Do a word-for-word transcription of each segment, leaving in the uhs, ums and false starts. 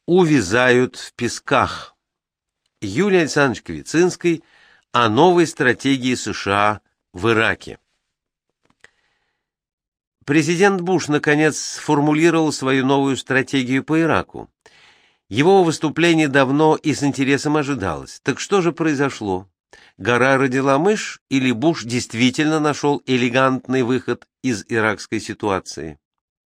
Увязают в песках. Юлий Александрович Квицинский о новой стратегии США в Ираке. Президент Буш, наконец, сформулировал свою новую стратегию по Ираку. Его выступление давно и с интересом ожидалось. Так что же произошло? Гора родила мышь, или Буш действительно нашел элегантный выход из иракской ситуации?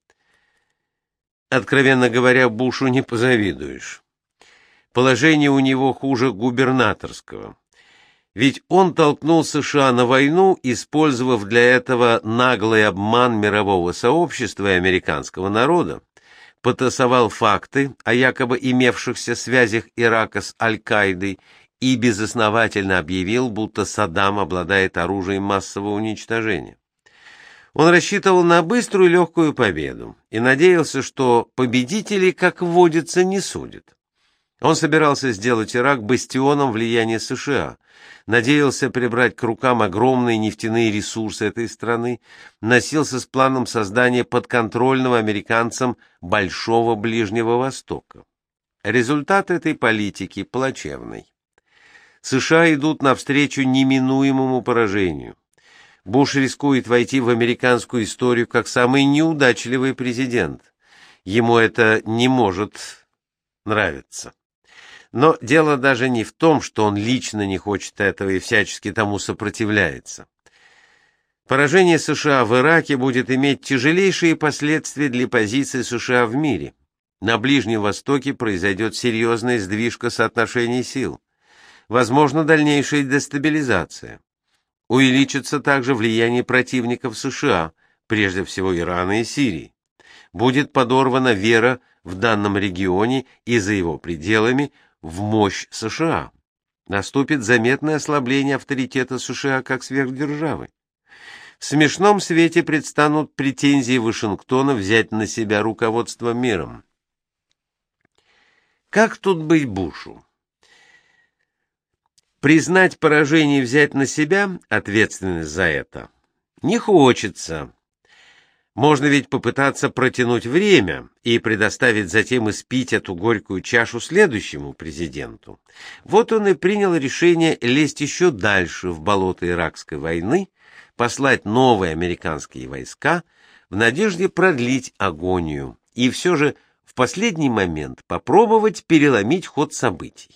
Откровенно говоря, Бушу не позавидуешь. Положение у него хуже губернаторского. Ведь он толкнул США на войну, использовав для этого наглый обман мирового сообщества и американского народа, потасовал факты о якобы имевшихся связях Ирака с Аль-Каидой и безосновательно объявил, будто Саддам обладает оружием массового уничтожения. Он рассчитывал на быструю и легкую победу и надеялся, что победителей, как водится, не судят. Он собирался сделать Ирак бастионом влияния США, надеялся прибрать к рукам огромные нефтяные ресурсы этой страны, носился с планом создания подконтрольного американцам Большого Ближнего Востока. Результат этой политики плачевный. США идут навстречу неминуемому поражению. Буш рискует войти в американскую историю как самый неудачливый президент. Ему это не может нравиться. Но дело даже не в том, что он лично не хочет этого и всячески тому сопротивляется. Поражение США в Ираке будет иметь тяжелейшие последствия для позиции США в мире. На Ближнем Востоке произойдет серьезная сдвижка соотношений сил. Возможно, дальнейшая дестабилизация. Увеличится также влияние противников США, прежде всего Ирана и Сирии. Будет подорвана вера в данном регионе и за его пределами в мощь США. Наступит заметное ослабление авторитета США как сверхдержавы. В смешном свете предстанут претензии Вашингтона взять на себя руководство миром. Как тут быть Бушу? Признать поражение и взять на себя ответственность за это не хочется. Можно ведь попытаться протянуть время и предоставить затем испить эту горькую чашу следующему президенту. Вот он и принял решение лезть еще дальше в болото иракской войны, послать новые американские войска в надежде продлить агонию и все же в последний момент попробовать переломить ход событий.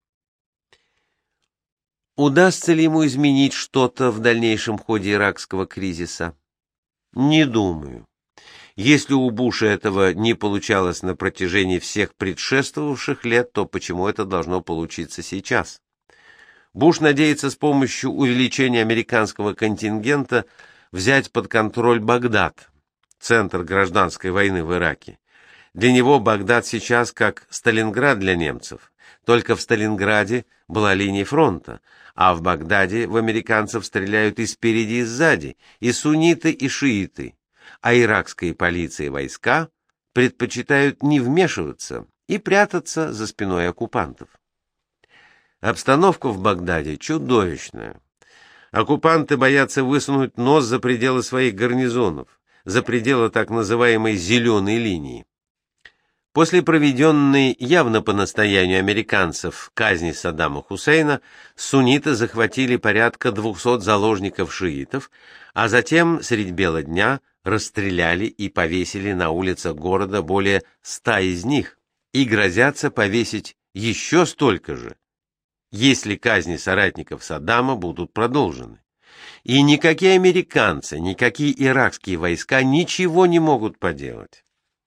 Удастся ли ему изменить что-то в дальнейшем ходе иракского кризиса? Не думаю. Если у Буша этого не получалось на протяжении всех предшествовавших лет, то почему это должно получиться сейчас? Буш надеется с помощью увеличения американского контингента взять под контроль Багдад, центр гражданской войны в Ираке. Для него Багдад сейчас как Сталинград для немцев. Только в Сталинграде была линия фронта, а в Багдаде в американцев стреляют и спереди, и сзади, и сунниты, и шииты, а иракская полиция и войска предпочитают не вмешиваться и прятаться за спиной оккупантов. Обстановка в Багдаде чудовищная. Оккупанты боятся высунуть нос за пределы своих гарнизонов, за пределы так называемой «зеленой линии». После проведенной явно по настоянию американцев казни Саддама Хусейна, сунниты захватили порядка двухсот заложников шиитов, а затем средь бела дня расстреляли и повесили на улицах города более ста из них и грозятся повесить еще столько же, если казни соратников Саддама будут продолжены. И никакие американцы, никакие иракские войска ничего не могут поделать.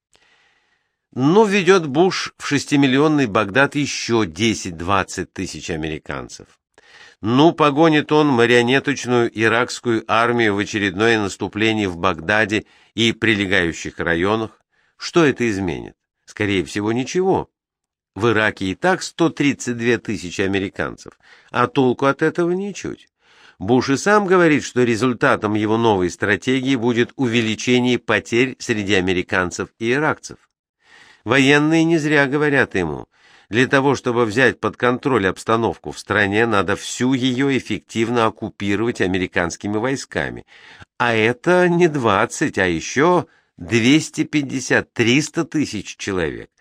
Но ведет Буш в шестимиллионный Багдад еще десять-двадцать тысяч американцев. Ну, погонит он марионеточную иракскую армию в очередное наступление в Багдаде и прилегающих районах. Что это изменит? Скорее всего, ничего. В Ираке и так сто тридцать две тысячи американцев, а толку от этого ничуть. Буш и сам говорит, что результатом его новой стратегии будет увеличение потерь среди американцев и иракцев. Военные не зря говорят ему, для того, чтобы взять под контроль обстановку в стране, надо всю ее эффективно оккупировать американскими войсками. А это не двадцать, а еще двести пятьдесят - триста тысяч человек.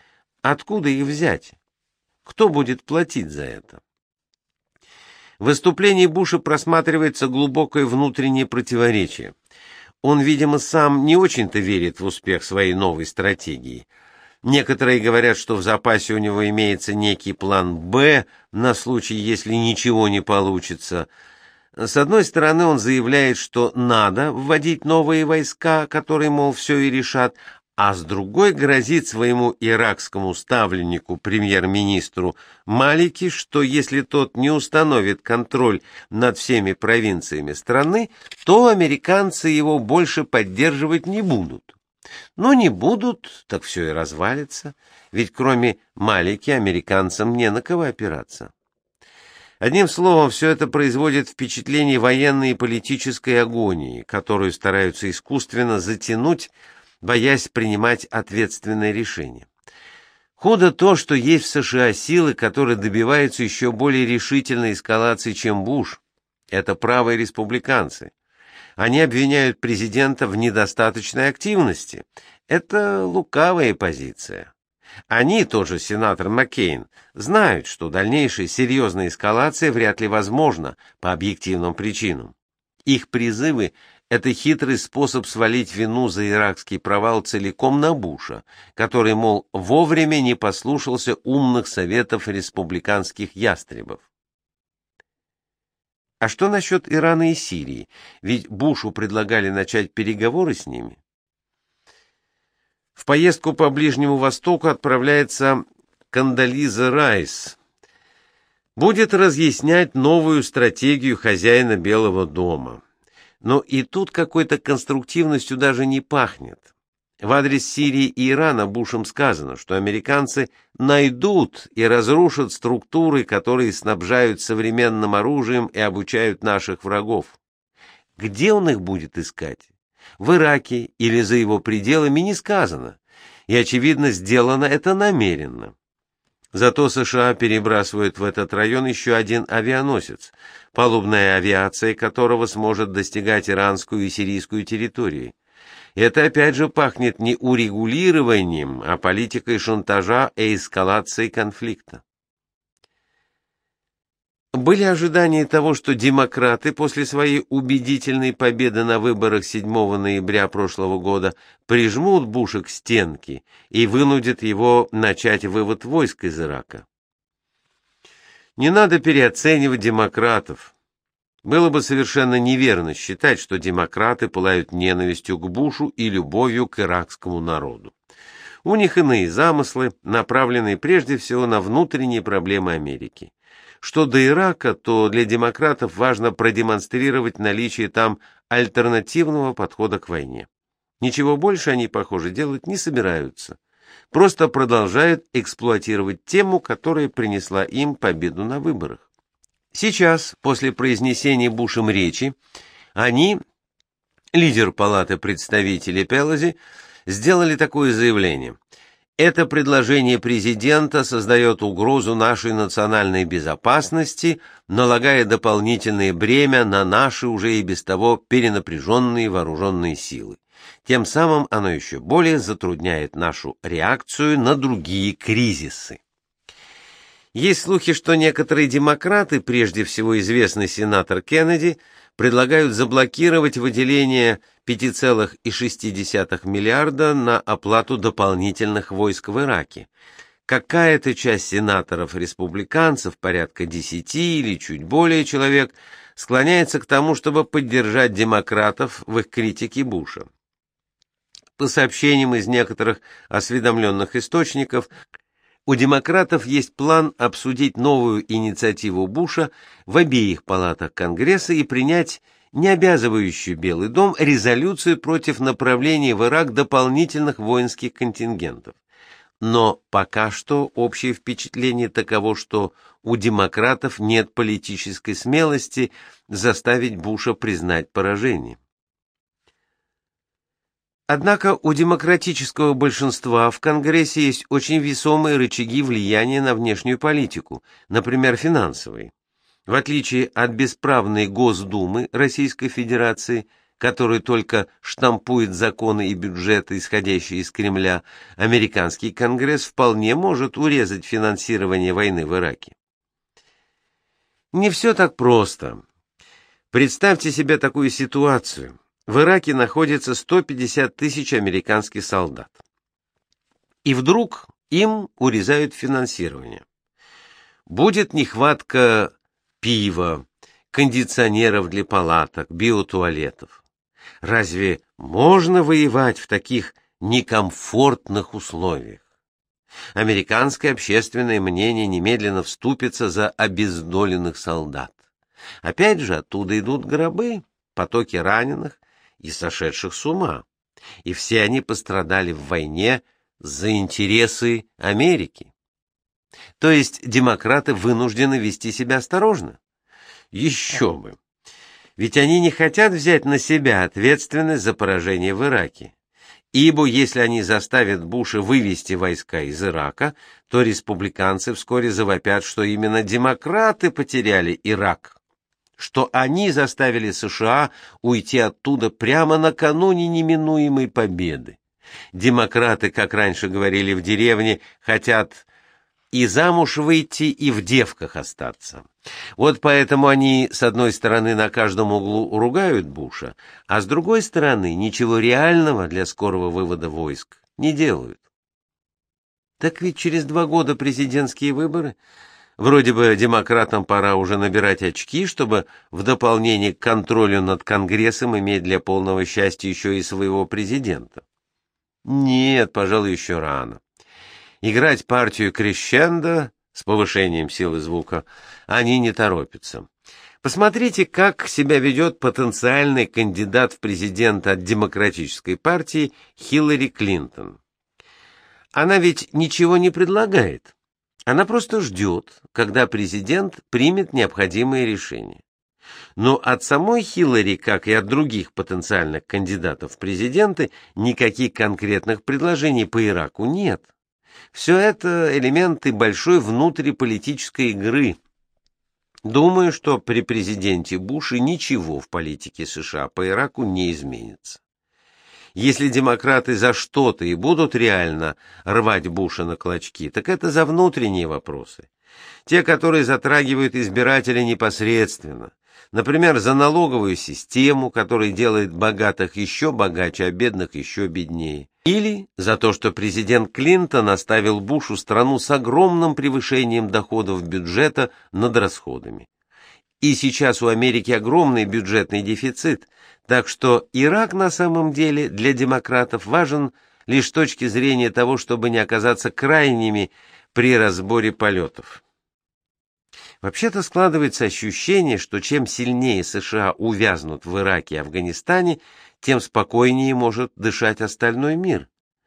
Откуда их взять? Кто будет платить за это? В выступлении Буша просматривается глубокое внутреннее противоречие. Он, видимо, сам не очень-то верит в успех своей новой стратегии. Некоторые говорят, что в запасе у него имеется некий план «Б» на случай, если ничего не получится. С одной стороны, он заявляет, что надо вводить новые войска, которые, мол, все и решат, а с другой грозит своему иракскому ставленнику, премьер-министру Малики, что если тот не установит контроль над всеми провинциями страны, то американцы его больше поддерживать не будут. Но не будут, так все и развалится, ведь кроме Малики американцам не на кого опираться. Одним словом, все это производит впечатление военной и политической агонии, которую стараются искусственно затянуть, боясь принимать ответственные решения. Худо то, что есть в США силы, которые добиваются еще более решительной эскалации, чем Буш. Это правые республиканцы. Они обвиняют президента в недостаточной активности. Это лукавая позиция. Они, тот же сенатор Маккейн, знают, что дальнейшая серьезная эскалация вряд ли возможна по объективным причинам. Их призывы – это хитрый способ свалить вину за иракский провал целиком на Буша, который, мол, вовремя не послушался умных советов республиканских ястребов. А что насчет Ирана и Сирии? Ведь Бушу предлагали начать переговоры с ними. В поездку по Ближнему Востоку отправляется Кондолиза Райс. Будет разъяснять новую стратегию хозяина Белого дома. Но и тут какой-то конструктивностью даже не пахнет. В адрес Сирии и Ирана Бушем сказано, что американцы найдут и разрушат структуры, которые снабжают современным оружием и обучают наших врагов. Где он их будет искать? В Ираке или за его пределами не сказано, и, очевидно, сделано это намеренно. Зато США перебрасывают в этот район еще один авианосец, палубная авиация которого сможет достигать иранскую и сирийскую территории. Это опять же пахнет не урегулированием, а политикой шантажа и эскалацией конфликта. Были ожидания того, что демократы после своей убедительной победы на выборах седьмого ноября прошлого года прижмут Буша к стенке и вынудят его начать вывод войск из Ирака. Не надо переоценивать демократов. Было бы совершенно неверно считать, что демократы пылают ненавистью к Бушу и любовью к иракскому народу. У них иные замыслы, направленные прежде всего на внутренние проблемы Америки. Что до Ирака, то для демократов важно продемонстрировать наличие там альтернативного подхода к войне. Ничего больше они, похоже, делать не собираются. Просто продолжают эксплуатировать тему, которая принесла им победу на выборах. Сейчас, после произнесения Бушем речи, они, лидер Палаты представителей Пелози, сделали такое заявление. Это предложение президента создает угрозу нашей национальной безопасности, налагая дополнительное бремя на наши уже и без того перенапряженные вооруженные силы. Тем самым оно еще более затрудняет нашу реакцию на другие кризисы. Есть слухи, что некоторые демократы, прежде всего известный сенатор Кеннеди, предлагают заблокировать выделение пять целых шесть десятых миллиарда на оплату дополнительных войск в Ираке. Какая-то часть сенаторов-республиканцев, порядка десяти или чуть более человек, склоняется к тому, чтобы поддержать демократов в их критике Буша. По сообщениям из некоторых осведомленных источников, у демократов есть план обсудить новую инициативу Буша в обеих палатах Конгресса и принять не обязывающую Белый дом резолюцию против направления в Ирак дополнительных воинских контингентов. Но пока что общее впечатление таково, что у демократов нет политической смелости заставить Буша признать поражение. Однако у демократического большинства в Конгрессе есть очень весомые рычаги влияния на внешнюю политику, например, финансовые. В отличие от бесправной Госдумы Российской Федерации, который только штампует законы и бюджеты, исходящие из Кремля, американский Конгресс вполне может урезать финансирование войны в Ираке. Не все так просто. Представьте себе такую ситуацию. В Ираке находится сто пятьдесят тысяч американских солдат. И вдруг им урезают финансирование. Будет нехватка пива, кондиционеров для палаток, биотуалетов. Разве можно воевать в таких некомфортных условиях? Американское общественное мнение немедленно вступится за обездоленных солдат. Опять же, оттуда идут гробы, потоки раненых и сошедших с ума. И все они пострадали в войне за интересы Америки. То есть демократы вынуждены вести себя осторожно. Еще бы! Ведь они не хотят взять на себя ответственность за поражение в Ираке. Ибо если они заставят Буша вывести войска из Ирака, то республиканцы вскоре завопят, что именно демократы потеряли Ирак, что они заставили США уйти оттуда прямо накануне неминуемой победы. Демократы, как раньше говорили в деревне, хотят и замуж выйти, и в девках остаться. Вот поэтому они, с одной стороны, на каждом углу ругают Буша, а с другой стороны, ничего реального для скорого вывода войск не делают. Так ведь через два года президентские выборы. Вроде бы демократам пора уже набирать очки, чтобы в дополнение к контролю над Конгрессом иметь для полного счастья еще и своего президента. Нет, пожалуй, еще рано. Играть партию крещендо с повышением силы звука они не торопятся. Посмотрите, как себя ведет потенциальный кандидат в президенты от Демократической партии Хиллари Клинтон. Она ведь ничего не предлагает. Она просто ждет, когда президент примет необходимые решения. Но от самой Хиллари, как и от других потенциальных кандидатов в президенты, никаких конкретных предложений по Ираку нет. Все это элементы большой внутриполитической игры. Думаю, что при президенте Буше ничего в политике США по Ираку не изменится. Если демократы за что-то и будут реально рвать Буша на клочки, так это за внутренние вопросы. Те, которые затрагивают избирателя непосредственно. Например, за налоговую систему, которая делает богатых еще богаче, а бедных еще беднее. Или за то, что президент Клинтон оставил Бушу страну с огромным превышением доходов бюджета над расходами. И сейчас у Америки огромный бюджетный дефицит, так что Ирак на самом деле для демократов важен лишь с точки зрения того, чтобы не оказаться крайними при разборе полетов. Вообще-то складывается ощущение, что чем сильнее США увязнут в Ираке и Афганистане, тем спокойнее может дышать остальной мир.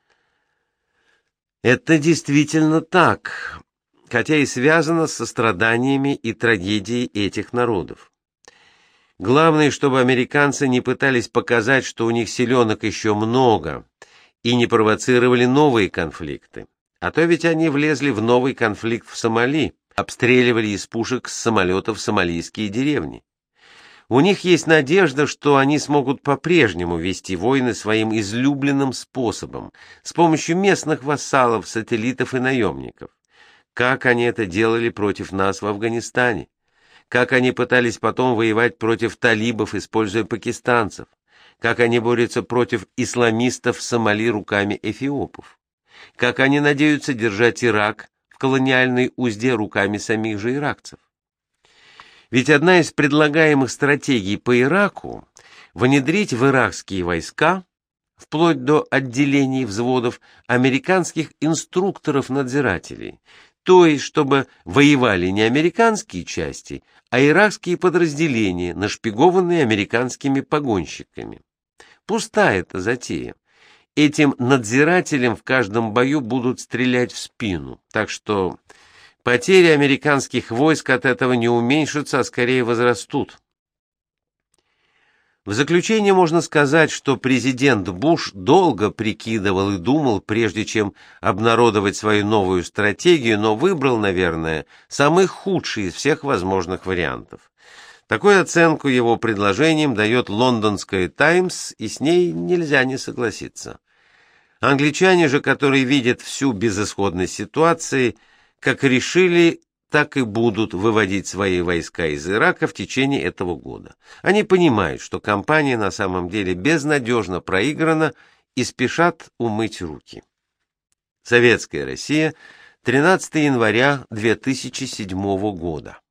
Это действительно так, хотя и связано со страданиями и трагедией этих народов. Главное, чтобы американцы не пытались показать, что у них силенок еще много, и не провоцировали новые конфликты. А то ведь они влезли в новый конфликт в Сомали, обстреливали из пушек с самолетов сомалийские деревни. У них есть надежда, что они смогут по-прежнему вести войны своим излюбленным способом, с помощью местных вассалов, сателлитов и наемников. Как они это делали против нас в Афганистане? Как они пытались потом воевать против талибов, используя пакистанцев? Как они борются против исламистов в Сомали руками эфиопов? Как они надеются держать Ирак в колониальной узде руками самих же иракцев? Ведь одна из предлагаемых стратегий по Ираку – внедрить в иракские войска, вплоть до отделений взводов, американских инструкторов-надзирателей, то есть чтобы воевали не американские части, а иракские подразделения, нашпигованные американскими погонщиками. Пустая эта затея. Этим надзирателям в каждом бою будут стрелять в спину, так что потери американских войск от этого не уменьшатся, а скорее возрастут. В заключение можно сказать, что президент Буш долго прикидывал и думал, прежде чем обнародовать свою новую стратегию, но выбрал, наверное, самый худший из всех возможных вариантов. Такую оценку его предложениям дает лондонская «Таймс», и с ней нельзя не согласиться. Англичане же, которые видят всю безысходность ситуации, как решили, так и будут выводить свои войска из Ирака в течение этого года. Они понимают, что кампания на самом деле безнадежно проиграна и спешат умыть руки. Советская Россия, тринадцатого января две тысячи седьмого года.